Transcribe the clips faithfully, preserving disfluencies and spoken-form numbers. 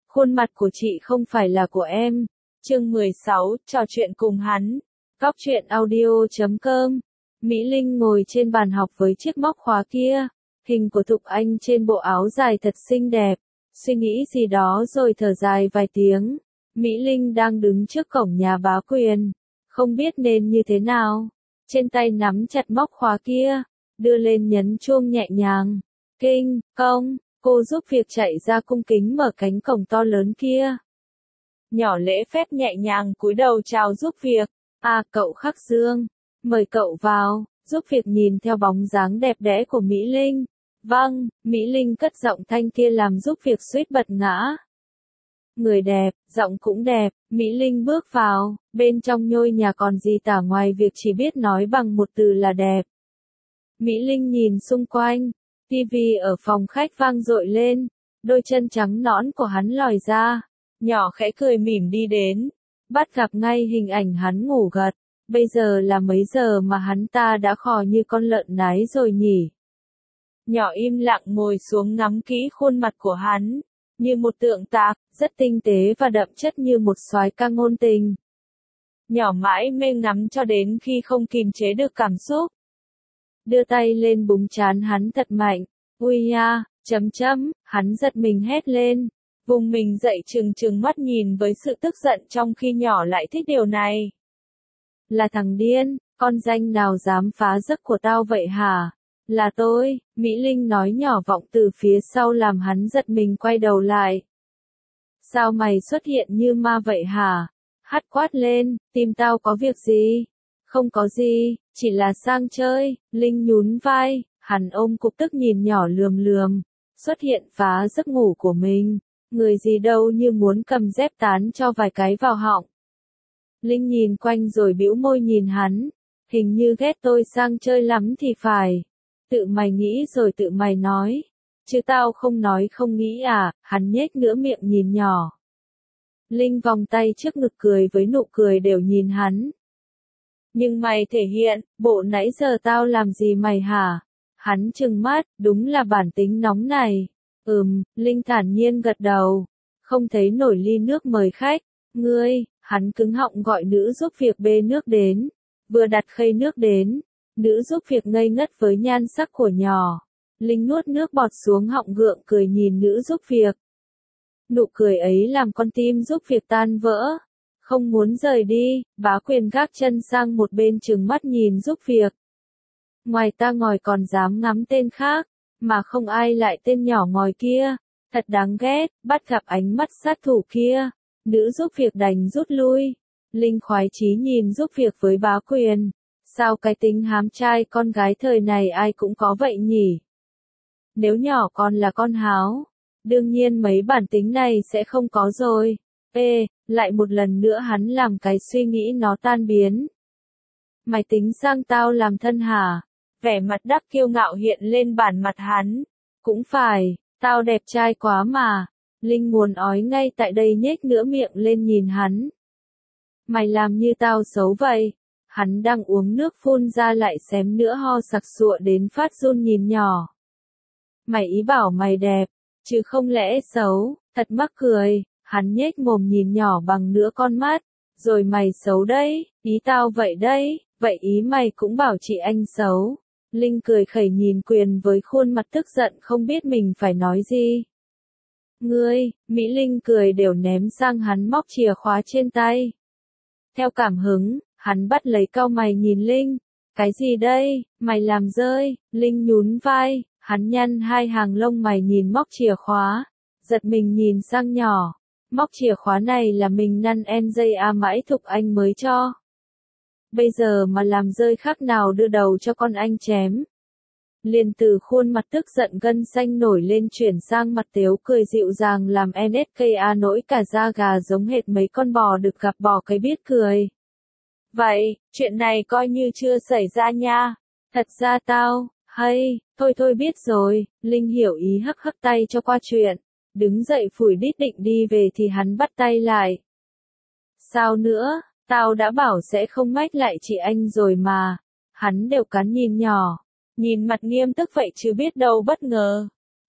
Khuôn mặt của chị không phải là của em. Chương mười sáu, trò chuyện cùng hắn. Góc truyện audio chấm com. Mỹ Linh ngồi trên bàn học với chiếc móc khóa kia. Hình của Thục Anh trên bộ áo dài thật xinh đẹp. Suy nghĩ gì đó rồi thở dài vài tiếng. Mỹ Linh đang đứng trước cổng nhà bá Quyền. Không biết nên như thế nào. Trên tay nắm chặt móc khóa kia. Đưa lên nhấn chuông nhẹ nhàng. Kinh, công. Cô giúp việc chạy ra cung kính mở cánh cổng to lớn kia. Nhỏ lễ phép nhẹ nhàng cúi đầu chào giúp việc. À cậu Khắc Dương, mời cậu vào. Giúp việc nhìn theo bóng dáng đẹp đẽ của Mỹ Linh. Vâng, Mỹ Linh cất giọng thanh kia làm giúp việc suýt bật ngã. Người đẹp, giọng cũng đẹp, Mỹ Linh bước vào, bên trong nhôi nhà còn gì tả ngoài việc chỉ biết nói bằng một từ là đẹp. Mỹ Linh nhìn xung quanh. Tivi ở phòng khách vang dội lên, đôi chân trắng nõn của hắn lòi ra, nhỏ khẽ cười mỉm đi đến, bắt gặp ngay hình ảnh hắn ngủ gật, bây giờ là mấy giờ mà hắn ta đã khò như con lợn nái rồi nhỉ. Nhỏ im lặng ngồi xuống ngắm kỹ khuôn mặt của hắn, như một tượng tạc, rất tinh tế và đậm chất như một soái ca ngôn tình. Nhỏ mãi mê ngắm cho đến khi không kìm chế được cảm xúc. Đưa tay lên búng trán hắn thật mạnh. Ui nha, chấm chấm, hắn giật mình hét lên. Vùng mình dậy trừng trừng mắt nhìn với sự tức giận trong khi nhỏ lại thích điều này. Là thằng điên, con danh nào dám phá giấc của tao vậy hả? Là tôi, Mỹ Linh nói nhỏ vọng từ phía sau làm hắn giật mình quay đầu lại. Sao mày xuất hiện như ma vậy hả? Hắt quát lên, tìm tao có việc gì? Không có gì, chỉ là sang chơi. Linh nhún vai, hắn ôm cục tức nhìn nhỏ lườm lườm, xuất hiện phá giấc ngủ của mình, người gì đâu như muốn cầm dép tán cho vài cái vào họng. Linh nhìn quanh rồi bĩu môi nhìn hắn, hình như ghét tôi sang chơi lắm thì phải. Tự mày nghĩ rồi tự mày nói, chứ tao không nói không nghĩ à, hắn nhếch nửa miệng nhìn nhỏ. Linh vòng tay trước ngực cười với nụ cười đều nhìn hắn. Nhưng mày thể hiện, bộ nãy giờ tao làm gì mày hả? Hắn trừng mắt, đúng là bản tính nóng này. Ừm, Linh thản nhiên gật đầu. Không thấy nổi ly nước mời khách. Ngươi, hắn cứng họng gọi nữ giúp việc bê nước đến. Vừa đặt khay nước đến. Nữ giúp việc ngây ngất với nhan sắc của nhỏ. Linh nuốt nước bọt xuống họng gượng cười nhìn nữ giúp việc. Nụ cười ấy làm con tim giúp việc tan vỡ. Không muốn rời đi, bá Quyền gác chân sang một bên trừng mắt nhìn giúp việc. Ngoài ta ngồi còn dám ngắm tên khác, mà không ai lại tên nhỏ ngồi kia. Thật đáng ghét, bắt gặp ánh mắt sát thủ kia. Nữ giúp việc đành rút lui. Linh khoái chí nhìn giúp việc với bá Quyền. Sao cái tính hám trai con gái thời này ai cũng có vậy nhỉ? Nếu nhỏ con là con háo, đương nhiên mấy bản tính này sẽ không có rồi. Ê, lại một lần nữa hắn làm cái suy nghĩ nó tan biến. Mày tính sang tao làm thân hả? Vẻ mặt đắc kiêu ngạo hiện lên bản mặt hắn. Cũng phải, tao đẹp trai quá mà. Linh muốn ói ngay tại đây nhếch nửa miệng lên nhìn hắn. Mày làm như tao xấu vậy. Hắn đang uống nước phun ra lại xém nữa ho sặc sụa đến phát run nhìn nhỏ. Mày ý bảo mày đẹp, chứ không lẽ xấu, thật mắc cười. Hắn nhếch mồm nhìn nhỏ bằng nửa con mắt, rồi mày xấu đấy, ý tao vậy đấy, vậy ý mày cũng bảo chị anh xấu. Linh cười khẩy nhìn Quyền với khuôn mặt tức giận không biết mình phải nói gì. Ngươi, Mỹ Linh cười đều ném sang hắn móc chìa khóa trên tay. Theo cảm hứng, hắn bắt lấy cau mày nhìn Linh. Cái gì đây, mày làm rơi, Linh nhún vai, hắn nhăn hai hàng lông mày nhìn móc chìa khóa, giật mình nhìn sang nhỏ. Móc chìa khóa này là mình năn en dây a mãi Thục Anh mới cho. Bây giờ mà làm rơi khác nào đưa đầu cho con anh chém. Liền từ khuôn mặt tức giận gân xanh nổi lên chuyển sang mặt tếu cười dịu dàng làm en ét ca nổi cả da gà giống hệt mấy con bò được gặp bò cái biết cười. Vậy, chuyện này coi như chưa xảy ra nha. Thật ra tao, hay, thôi thôi biết rồi, Linh hiểu ý hắc hắc tay cho qua chuyện. Đứng dậy phủi đít định đi về thì hắn bắt tay lại. Sao nữa, tao đã bảo sẽ không mách lại chị anh rồi mà. Hắn đều cắn nhìn nhỏ. Nhìn mặt nghiêm túc vậy chứ biết đâu bất ngờ.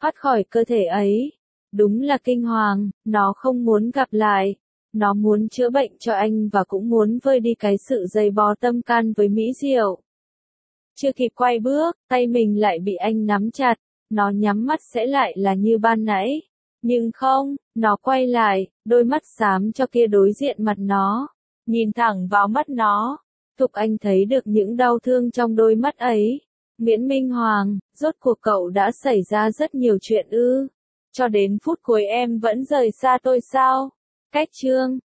thoát khỏi cơ thể ấy. Đúng là kinh hoàng, nó không muốn gặp lại. Nó muốn chữa bệnh cho anh và cũng muốn vơi đi cái sự dày vò tâm can với mỹ rượu. Chưa kịp quay bước, tay mình lại bị anh nắm chặt. Nó nhắm mắt sẽ lại là như ban nãy. Nhưng không, nó quay lại, đôi mắt xám cho kia đối diện mặt nó. Nhìn thẳng vào mắt nó. Thục Anh thấy được những đau thương trong đôi mắt ấy. Nguyễn Minh Hoàng, rốt cuộc cậu đã xảy ra rất nhiều chuyện ư. Cho đến phút cuối em vẫn rời xa tôi sao? Cách chương